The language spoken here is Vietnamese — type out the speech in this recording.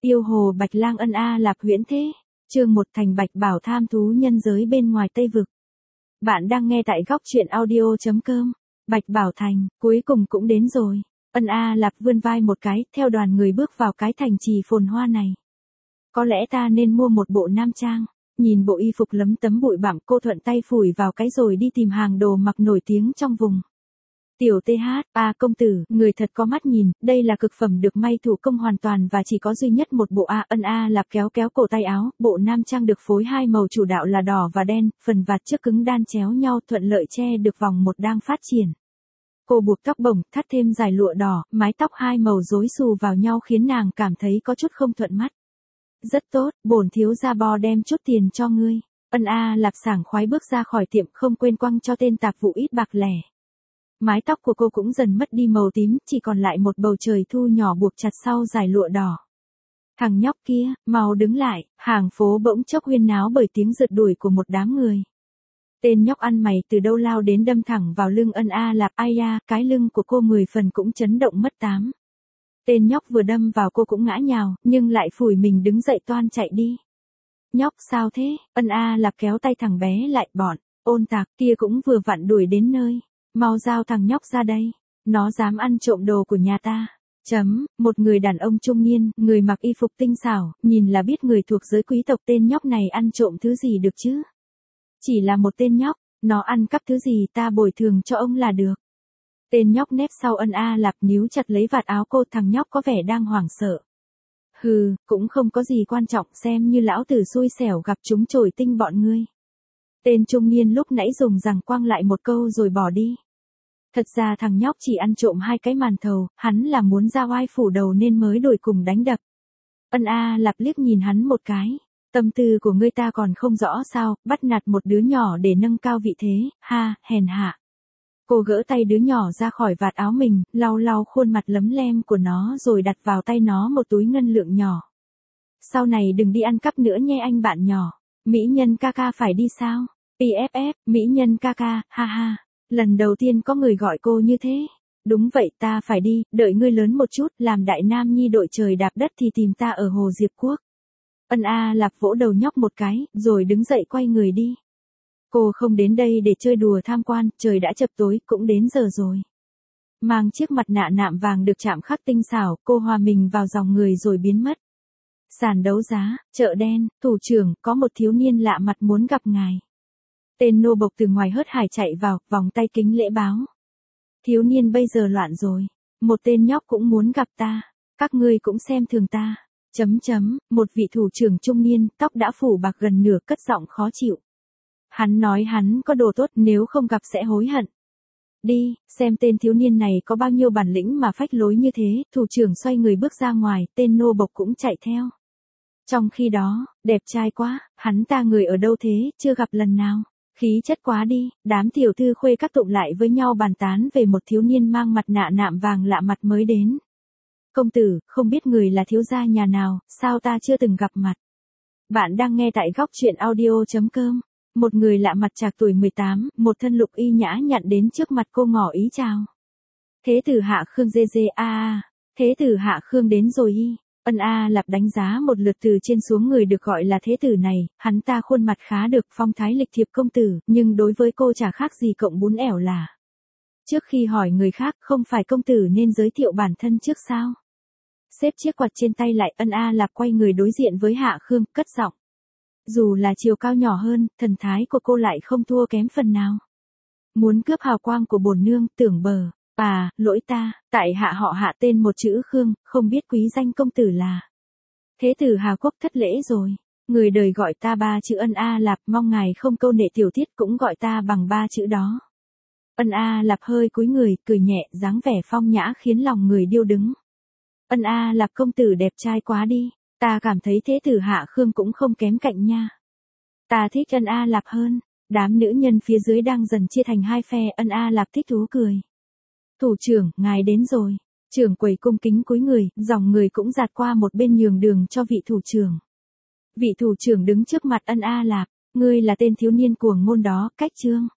Yêu hồ Bạch Lang ân A Lạp huyễn thế. Chương 1 Thành Bạch Bảo tham thú nhân giới bên ngoài Tây Vực. Bạn đang nghe tại góc truyện audio.com. Bạch Bảo Thành, cuối cùng cũng đến rồi. Ân A Lạp vươn vai một cái, theo đoàn người bước vào cái thành trì phồn hoa này. Có lẽ ta nên mua một bộ nam trang. Nhìn bộ y phục lấm tấm bụi bặm, cô thuận tay phủi vào cái rồi đi tìm hàng đồ mặc nổi tiếng trong vùng. Tiểu TH, công tử, người thật có mắt nhìn, đây là cực phẩm được may thủ công hoàn toàn và chỉ có duy nhất một bộ Ân A Lạp kéo cổ tay áo, bộ nam trang được phối hai màu chủ đạo là đỏ và đen, phần vạt trước cứng đan chéo nhau thuận lợi che được vòng một đang phát triển. Cô buộc tóc bổng, thắt thêm dải lụa đỏ, mái tóc hai màu rối xù vào nhau khiến nàng cảm thấy có chút không thuận mắt. Rất tốt, bổn thiếu gia bo đem chút tiền cho ngươi. Ân A Lạp sảng khoái bước ra khỏi tiệm không quên quăng cho tên tạp vụ ít bạc lẻ. Mái tóc của cô cũng dần mất đi màu tím, chỉ còn lại một bầu trời thu nhỏ buộc chặt sau dải lụa đỏ. Thằng nhóc kia, mau đứng lại, hàng phố bỗng chốc huyên náo bởi tiếng rượt đuổi của một đám người. Tên nhóc ăn mày từ đâu lao đến đâm thẳng vào lưng Ân A Lạp, ai da, cái lưng của cô 10 phần cũng chấn động mất 8. Tên nhóc vừa đâm vào cô cũng ngã nhào, nhưng lại phủi mình đứng dậy toan chạy đi. Nhóc sao thế? Ân A Lạp kéo tay thằng bé lại, bọn ôn tạc kia cũng vừa vặn đuổi đến nơi. Mau giao thằng nhóc ra đây, nó dám ăn trộm đồ của nhà ta. Một người đàn ông trung niên, người mặc y phục tinh xảo, nhìn là biết người thuộc giới quý tộc. Tên nhóc này ăn trộm thứ gì được chứ? Chỉ là một tên nhóc, nó ăn cắp thứ gì ta bồi thường cho ông là được. Tên nhóc nép sau Ân A Lạp níu chặt lấy vạt áo cô, thằng nhóc có vẻ đang hoảng sợ. Hừ, cũng không có gì quan trọng, xem như lão tử xui xẻo gặp chúng chổi tinh bọn ngươi. Tên trung niên lúc nãy dùng giằng quăng lại một câu rồi bỏ đi. Thật ra thằng nhóc chỉ ăn trộm 2 cái màn thầu, hắn là muốn ra oai phủ đầu nên mới đuổi cùng đánh đập. Ân A Lạp liếc nhìn hắn một cái. Tâm tư của ngươi ta còn không rõ sao, bắt nạt một đứa nhỏ để nâng cao vị thế, ha, hèn hạ. Cô gỡ tay đứa nhỏ ra khỏi vạt áo mình, lau khuôn mặt lấm lem của nó rồi đặt vào tay nó một túi ngân lượng nhỏ. Sau này đừng đi ăn cắp nữa nhé anh bạn nhỏ. Mỹ nhân ca ca phải đi sao? PFF, Mỹ nhân ca ca, ha ha. Lần đầu tiên có người gọi cô như thế. Đúng vậy, ta phải đi, đợi ngươi lớn một chút, làm đại nam nhi đội trời đạp đất thì tìm ta ở Hồ Diệp Quốc. Ân A Lạp vỗ đầu nhóc một cái, rồi đứng dậy quay người đi. Cô không đến đây để chơi đùa tham quan, trời đã chập tối, cũng đến giờ rồi. Mang chiếc mặt nạ nạm vàng được chạm khắc tinh xảo, cô hòa mình vào dòng người rồi biến mất. Sàn đấu giá, chợ đen, thủ trưởng, có một thiếu niên lạ mặt muốn gặp ngài. Tên nô bộc từ ngoài hớt hải chạy vào, vòng tay kính lễ báo. Thiếu niên bây giờ loạn rồi. Một tên nhóc cũng muốn gặp ta. Các ngươi cũng xem thường ta. Một vị thủ trưởng trung niên, tóc đã phủ bạc gần nửa, cất giọng khó chịu. Hắn nói hắn có đồ tốt, nếu không gặp sẽ hối hận. Đi, xem tên thiếu niên này có bao nhiêu bản lĩnh mà phách lối như thế. Thủ trưởng xoay người bước ra ngoài, tên nô bộc cũng chạy theo. Trong khi đó, đẹp trai quá, hắn ta người ở đâu thế, chưa gặp lần nào. Khí chất quá đi, đám tiểu thư khuê các tụng lại với nhau bàn tán về một thiếu niên mang mặt nạ nạm vàng lạ mặt mới đến. Công tử, không biết người là thiếu gia nhà nào, sao ta chưa từng gặp mặt. Bạn đang nghe tại góc truyện audio.com. Một người lạ mặt trạc tuổi 18, một thân lục y nhã nhặn đến trước mặt cô ngỏ ý chào. Thế tử Hạ Khương thế tử Hạ Khương đến rồi y. Ân A Lạp đánh giá một lượt từ trên xuống người được gọi là thế tử này, hắn ta khuôn mặt khá được, phong thái lịch thiệp công tử, nhưng đối với cô chả khác gì cọng bún ẻo là. Trước khi hỏi người khác, không phải công tử nên giới thiệu bản thân trước sao? Xếp chiếc quạt trên tay lại, Ân A Lạp quay người đối diện với Hạ Khương, cất giọng. Dù là chiều cao nhỏ hơn, thần thái của cô lại không thua kém phần nào. Muốn cướp hào quang của bổn nương, tưởng bờ. Lỗi ta, tại hạ họ Hạ tên một chữ Khương, không biết quý danh công tử là. Thế tử Hà Quốc thất lễ rồi. Người đời gọi ta 3 chữ Ân A Lạp, mong ngài không câu nệ tiểu tiết cũng gọi ta bằng 3 chữ đó. Ân A Lạp hơi cúi người, cười nhẹ, dáng vẻ phong nhã khiến lòng người điêu đứng. Ân A Lạp công tử đẹp trai quá đi, ta cảm thấy thế tử Hạ Khương cũng không kém cạnh nha. Ta thích Ân A Lạp hơn. Đám nữ nhân phía dưới đang dần chia thành hai phe, Ân A Lạp thích thú cười. Thủ trưởng, ngài đến rồi. Trưởng quầy cung kính cúi người, dòng người cũng dạt qua một bên nhường đường cho vị thủ trưởng. Vị thủ trưởng đứng trước mặt Ân A Lạp, ngươi là tên thiếu niên cuồng ngôn đó, cách trương.